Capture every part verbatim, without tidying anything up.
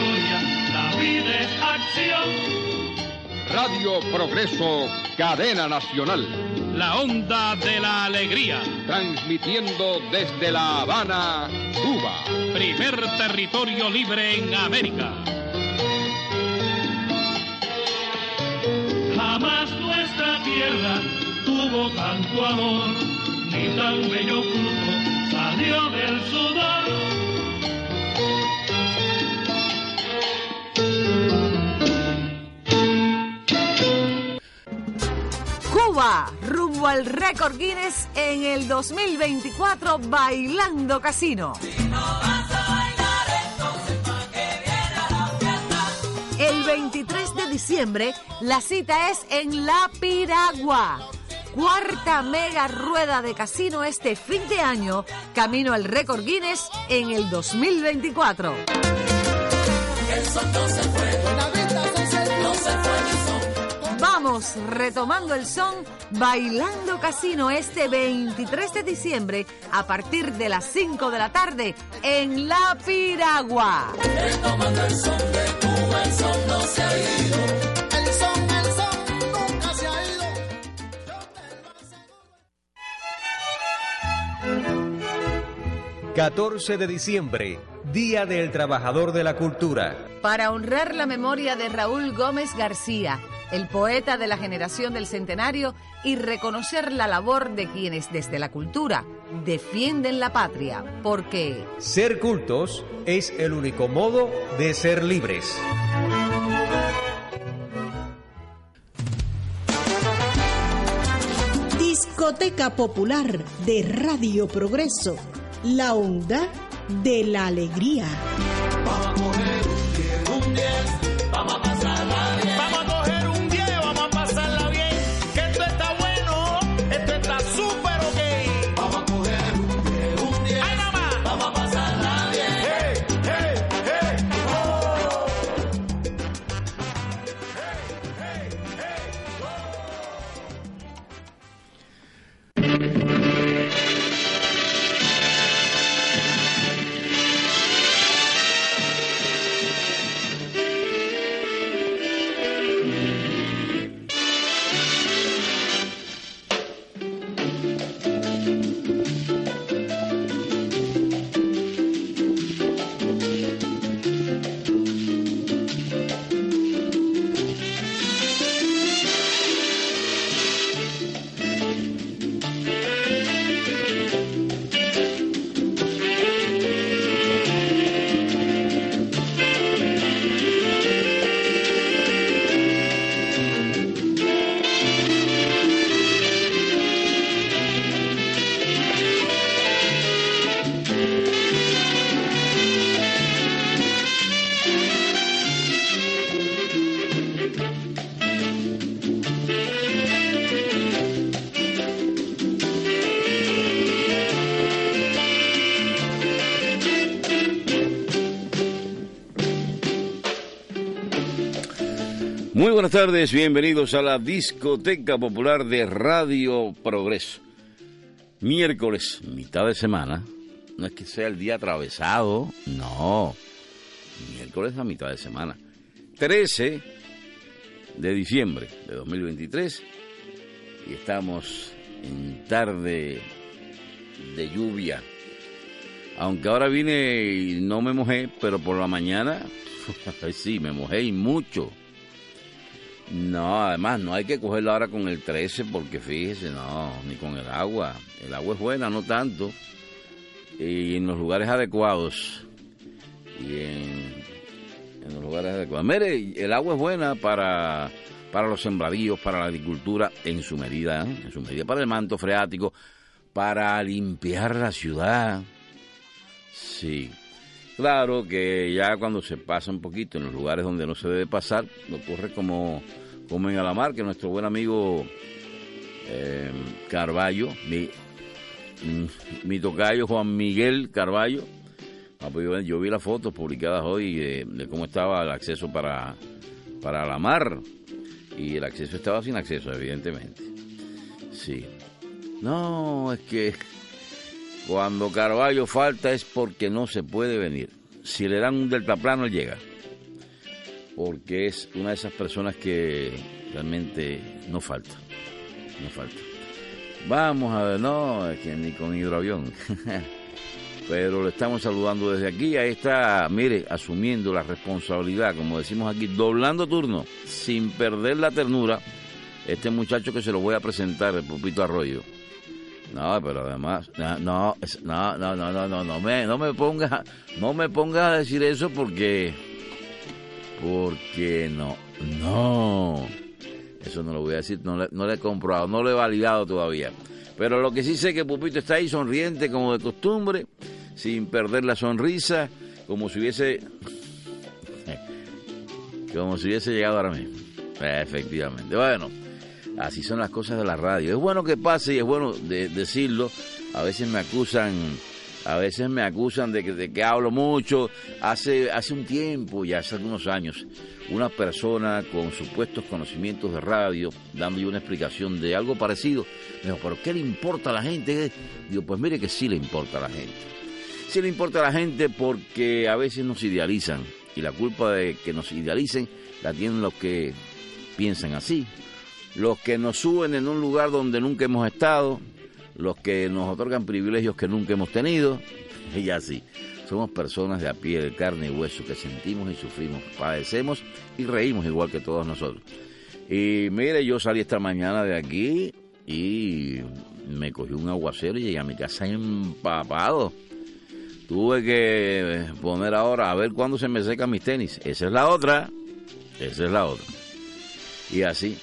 historia, la vida es acción. Radio Progreso, cadena nacional. La onda de la alegría. Transmitiendo desde La Habana, Cuba. Primer territorio libre en América. Jamás nuestra tierra tuvo tanto amor, ni tan bello fruto salió del sudor. Cuba, rumbo al récord Guinness en el dos mil veinticuatro, bailando casino. Si no vas a bailar, entonces ¿para qué viene a la fiesta? El veintitrés de diciembre, la cita es en La Piragua. Cuarta mega rueda de casino este fin de año, camino al récord Guinness en el dos mil veinticuatro. El sol no se fue, no se fue el sol. Vamos retomando el son, bailando casino este veintitrés de diciembre a partir de las cinco de la tarde en La Piragua. Retomando el son de Cuba, el son no se ha ido. El son, el son nunca se ha ido. catorce de diciembre, Día del Trabajador de la Cultura. Para honrar la memoria de Raúl Gómez García, el poeta de la generación del centenario, y reconocer la labor de quienes desde la cultura defienden la patria, porque ser cultos es el único modo de ser libres. Discoteca Popular de Radio Progreso, la onda de la alegría. Vamos a coger un diez, vamos a pasarla bien. Vamos a coger un diez, vamos a pasarla bien. Que esto está bueno, esto está súper ok. Vamos a coger un diez, un diez. ¡Ay, nada más! Vamos a pasarla bien. ¡Hey, hey, hey! ¡Oh! ¡Hey, hey, hey! Muy buenas tardes, bienvenidos a la Discoteca Popular de Radio Progreso. Miércoles, mitad de semana, no es que sea el día atravesado, no, miércoles a mitad de semana, trece de diciembre de dos mil veintitrés, y estamos en tarde de lluvia, aunque ahora vine y no me mojé, pero por la mañana, sí, me mojé y mucho. No, además no hay que cogerlo ahora con el trece porque fíjese, no, ni con el agua. El agua es buena, no tanto. Y en los lugares adecuados. Y en, en los lugares adecuados. Mire, el agua es buena para, para los sembradíos, para la agricultura, en su medida, ¿eh? en su medida, para el manto freático, para limpiar la ciudad. Sí. Claro que ya cuando se pasa un poquito en los lugares donde no se debe pasar, ocurre como, como en Alamar, que nuestro buen amigo eh, Carballo, mi, mi tocayo Juan Miguel Carballo, ah, pues yo, yo vi las fotos publicadas hoy de, de cómo estaba el acceso para, para Alamar, y el acceso estaba sin acceso, evidentemente. Sí. No, es que cuando Carballo falta es porque no se puede venir. Si le dan un deltaplano, él llega. porque es una de esas personas que realmente no falta, no falta. Vamos a ver, no, es que ni con hidroavión, pero le estamos saludando desde aquí. Ahí está, mire, asumiendo la responsabilidad, como decimos aquí, doblando turno, sin perder la ternura, este muchacho que se lo voy a presentar, el Pupito Arroyo. No, pero además, no, no, no, no, no, no, no, no me, no me ponga, no me ponga a decir eso porque, porque no, no, eso no lo voy a decir, no le, no le he comprobado, no lo he validado todavía. Pero lo que sí sé es que Pupito está ahí sonriente como de costumbre, sin perder la sonrisa, como si hubiese, como si hubiese llegado ahora mismo. Efectivamente, bueno. Así son las cosas de la radio. Es bueno que pase y es bueno de, decirlo. A veces me acusan, a veces me acusan de que, de que hablo mucho. Hace, hace un tiempo, ya hace algunos años, una persona con supuestos conocimientos de radio, dando yo una explicación de algo parecido, me dijo, ¿pero qué le importa a la gente? Digo, pues mire que sí le importa a la gente. Sí le importa a la gente porque a veces nos idealizan. Y la culpa de que nos idealicen la tienen los que piensan así. Los que nos suben en un lugar donde nunca hemos estado, los que nos otorgan privilegios que nunca hemos tenido, y así. Somos personas de a pie, de carne y hueso, que sentimos y sufrimos, padecemos y reímos igual que todos nosotros. Y mire, yo salí esta mañana de aquí y me cogí un aguacero y llegué a mi casa empapado. Tuve que poner ahora a ver cuándo se me secan mis tenis. Esa es la otra, esa es la otra. Y así.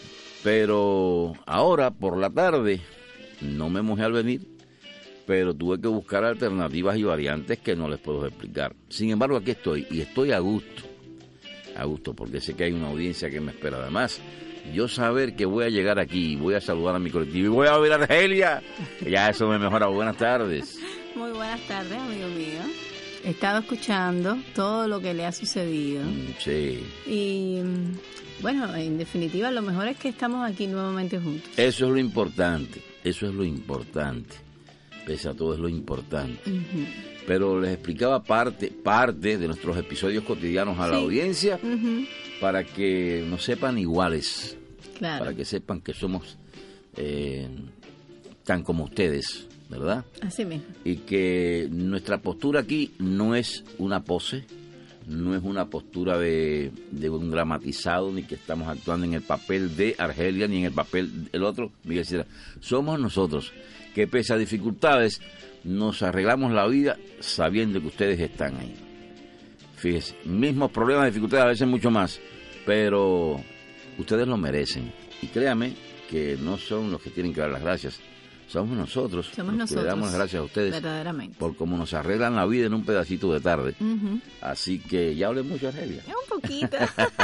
Pero ahora, por la tarde, no me mojé al venir, pero tuve que buscar alternativas y variantes que no les puedo explicar. Sin embargo, aquí estoy, y estoy a gusto, a gusto, porque sé que hay una audiencia que me espera. Además, yo saber que voy a llegar aquí, voy a saludar a mi colectivo, y voy a ver a Argelia, ya eso me mejora. Buenas tardes. Muy buenas tardes, amigo mío. He estado escuchando todo lo que le ha sucedido. Sí. Y... bueno, en definitiva, lo mejor es que estamos aquí nuevamente juntos. Eso es lo importante, eso es lo importante. Pese a todo es lo importante. Uh-huh. Pero les explicaba parte, parte de nuestros episodios cotidianos a sí. la audiencia, uh-huh. para que nos sepan iguales. Claro. Para que sepan que somos eh, tan como ustedes, ¿verdad? Así mismo. Y que nuestra postura aquí no es una pose, no es una postura de, de un dramatizado, ni que estamos actuando en el papel de Argelia, ni en el papel del otro, Miguel Sierra. Somos nosotros, que pese a dificultades, nos arreglamos la vida sabiendo que ustedes están ahí. Fíjese, mismos problemas, dificultades, a veces mucho más, pero ustedes lo merecen. Y créame que no son los que tienen que dar las gracias. Somos nosotros, Somos los nosotros, que le damos las gracias a ustedes verdaderamente, por cómo nos arreglan la vida en un pedacito de tarde. Uh-huh. Así que ya hablé mucho, Argelia. Un poquito.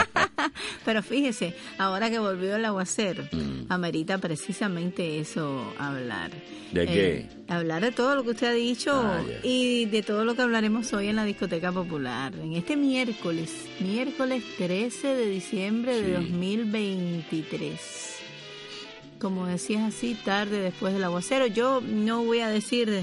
Pero fíjese, ahora que volvió el aguacero, mm. amerita precisamente eso hablar. ¿De eh, qué? Hablar de todo lo que usted ha dicho ah, yeah. y de todo lo que hablaremos hoy en la Discoteca Popular. En este miércoles, miércoles trece de diciembre sí. de dos mil veintitrés. Como decías así, tarde después del aguacero. Yo no voy a decir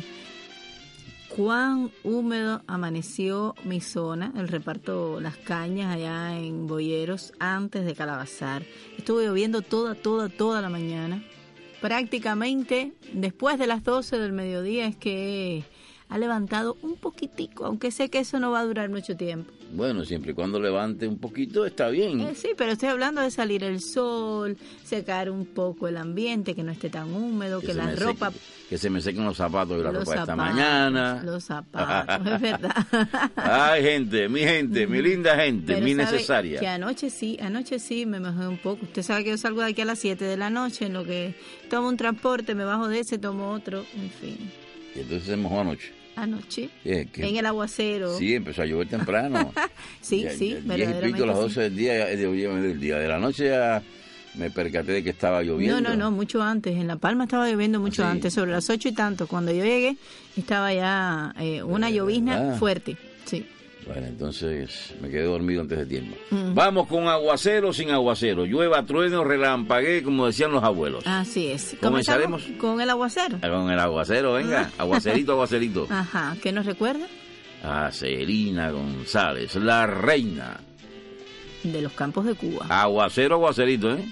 cuán húmedo amaneció mi zona, el reparto Las Cañas allá en Boyeros, antes de Calabazar. Estuvo lloviendo toda, toda, toda la mañana. Prácticamente después de las doce del mediodía es que ha levantado un poquitico, aunque sé que eso no va a durar mucho tiempo. Bueno, siempre y cuando levante un poquito está bien. Eh, sí, pero estoy hablando de salir el sol, secar un poco el ambiente, que no esté tan húmedo, que, que la ropa... Seque, que se me sequen los zapatos y la los ropa zapatos, esta mañana. Los zapatos, es verdad. Ay, gente, mi gente, mi linda gente, pero mi sabe necesaria. Que anoche sí, anoche sí me mojé un poco. Usted sabe que yo salgo de aquí a las siete de la noche, en lo que tomo un transporte, me bajo de ese, tomo otro, en fin. Y entonces se mojó anoche. Anoche, eh, que, en el aguacero. Sí, empezó a llover temprano. sí, ya, sí, ya, verdaderamente diez y pico, las doce sí. del día, del día de la noche ya me percaté de que estaba lloviendo. No, no, no, mucho antes. En La Palma estaba lloviendo mucho ¿Ah, sí? antes, sobre las ocho y tanto. Cuando yo llegué, estaba ya eh, una llovizna ¿verdad? Fuerte, sí. Bueno, entonces me quedé dormido antes de tiempo. Mm. Vamos con aguacero sin aguacero. Llueva, trueno, relampaguee, como decían los abuelos. Así es. ¿Comenzaremos? Con el aguacero. Con el aguacero, venga. Aguacerito, aguacerito. Ajá. ¿Qué nos recuerda? A Celina González, la reina. de los campos de Cuba. Aguacero, aguacerito, ¿eh?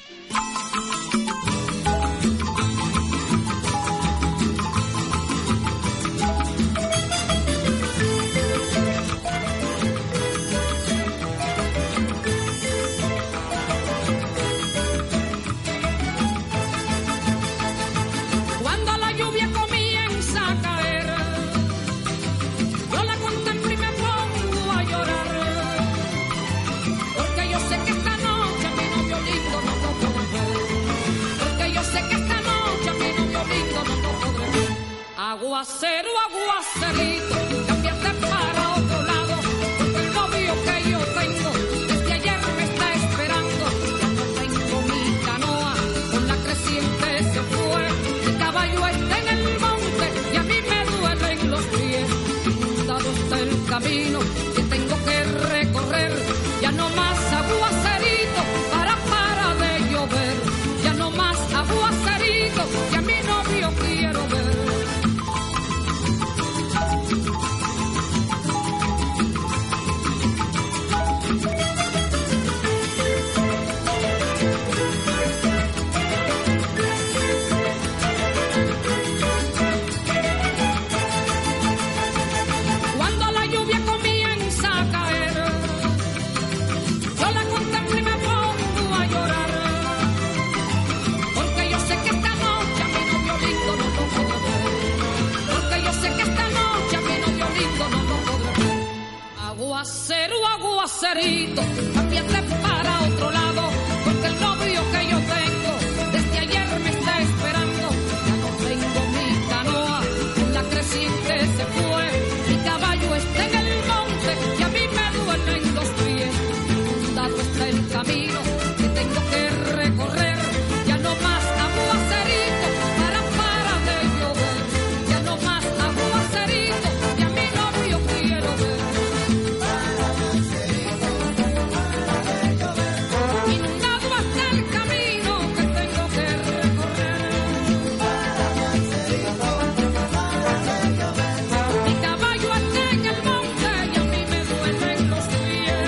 Aguacero, aguacerito, cámbiate para otro lado, porque el novio que yo tengo desde ayer me está esperando. Ya no tengo mi canoa, con la creciente se fue, mi caballo está en el monte y a mí me duelen los pies. Inundado está el camino que tengo que recorrer, ya no más aguacerito, para para de llover, ya no más aguacerito, que a mi novio quiero ver. Aguacero, aguacerito, cámbiate para otro lado, porque el novio que yo tengo desde ayer me está esperando. Ya no tengo mi canoa, en la creciente se fue, mi caballo está en el monte y a mí me duelen los pies. Inundado está el camino que tengo que recorrer, ya no más aguacerito, para para de llover, ya no más aguacerito, y a mi novio quiero ver. Inundado hasta el camino que tengo que recorrer, mi caballo está en el monte y a mí me duelen los pies.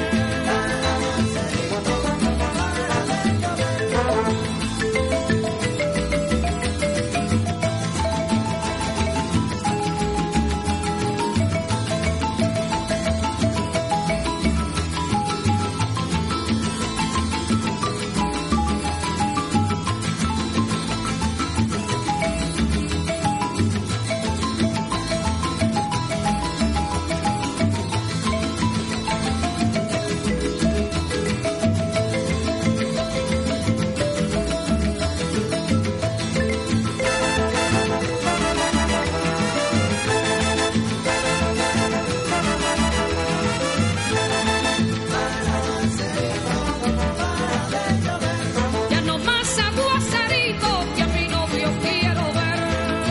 Ya no más aguacerito, que a mi novio quiero ver.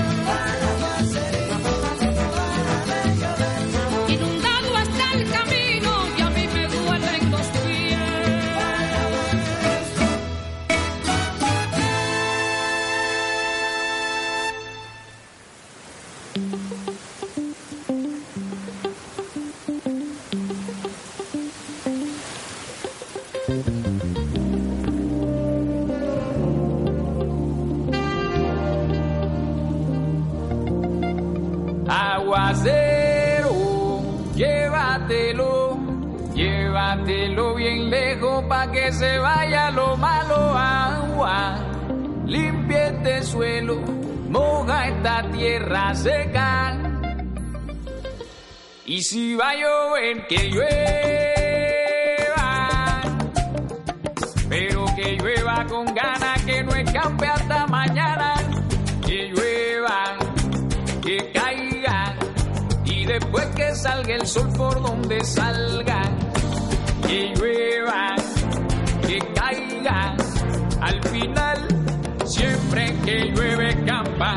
Inundado está el camino y a mí me duelen los pies. Aguacero, llévatelo, llévatelo bien lejos pa' que se vaya lo malo. Agua, limpia este suelo, moja esta tierra seca. Y si va a llover, que llueva, pero que llueva con ganas, que no escape hasta mañana. Que llueva, que caiga, y después que salga el sol por donde salga. Que llueva, que caiga, al final siempre que llueve campa.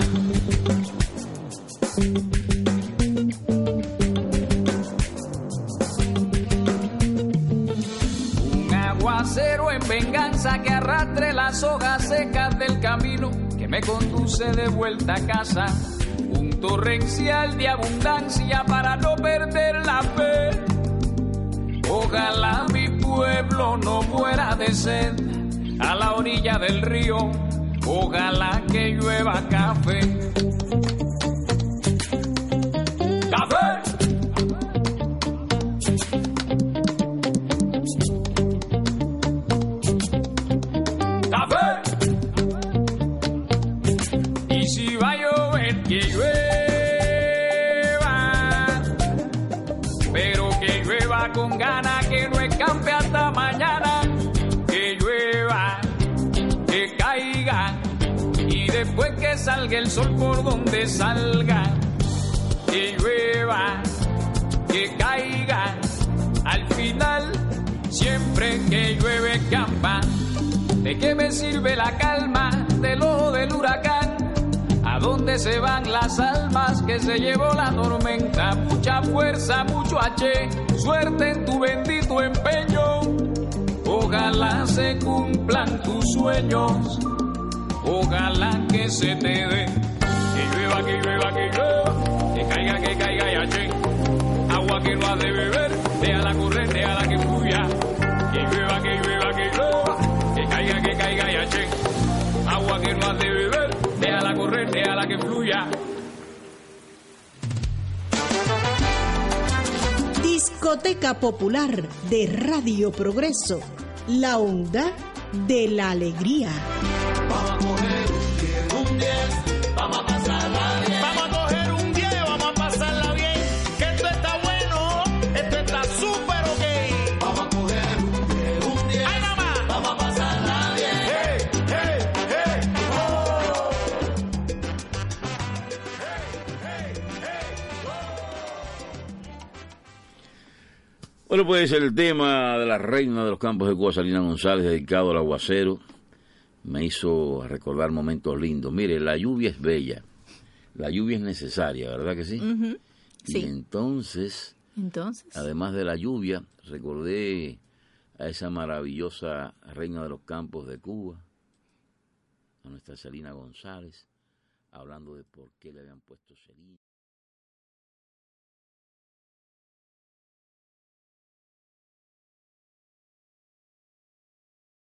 Un aguacero en venganza que arrastre las hojas secas del camino que me conduce de vuelta a casa. Un torrencial de abundancia para no perder la fe. Ojalá mi pueblo pueblo no muera de sed a la orilla del río. Ojalá que llueva café. ¡Café! ¡Café! Y si va a llover, que llueva, pero que llueva con ganas, que no escampe hasta mañana. Que llueva, que caiga, y después que salga el sol por donde salga. Que llueva, que caiga, al final siempre que llueve campa. ¿De qué me sirve la calma del ojo del huracán? ¿A dónde se van las almas que se llevó la tormenta? Mucha fuerza, mucho H, suerte en tu bendito empeño. Ojalá se cumplan tus sueños, ojalá que se te dé. Que llueva, que llueva, que llueva, que caiga, que caiga y H. Agua que no has de beber, déjala correr, déjala que fluya. Que llueva, que llueva, que llueva, que caiga, que caiga y H. Agua que no has de beber, déjala correr, déjala que fluya. Discoteca Popular de Radio Progreso, la onda de la alegría. Vamos a coger un diez, vamos a pasarla bien. Vamos a coger un diez, vamos a pasarla bien. Que esto está bueno, esto está súper ok. Vamos a coger un diez, ¡ay, nada más! Vamos a pasarla bien. ¡Hey, hey, hey! ¡Oh! ¡Hey, hey, hey! ¡Oh! Bueno, pues el tema de la reina de los campos de Cuba, Salina González, dedicado al aguacero, me hizo recordar momentos lindos. Mire, la lluvia es bella, la lluvia es necesaria, ¿verdad que sí? Uh-huh. Sí. Y entonces, entonces, además de la lluvia, recordé a esa maravillosa reina de los campos de Cuba, a nuestra Salina González, hablando de por qué le habían puesto Celina.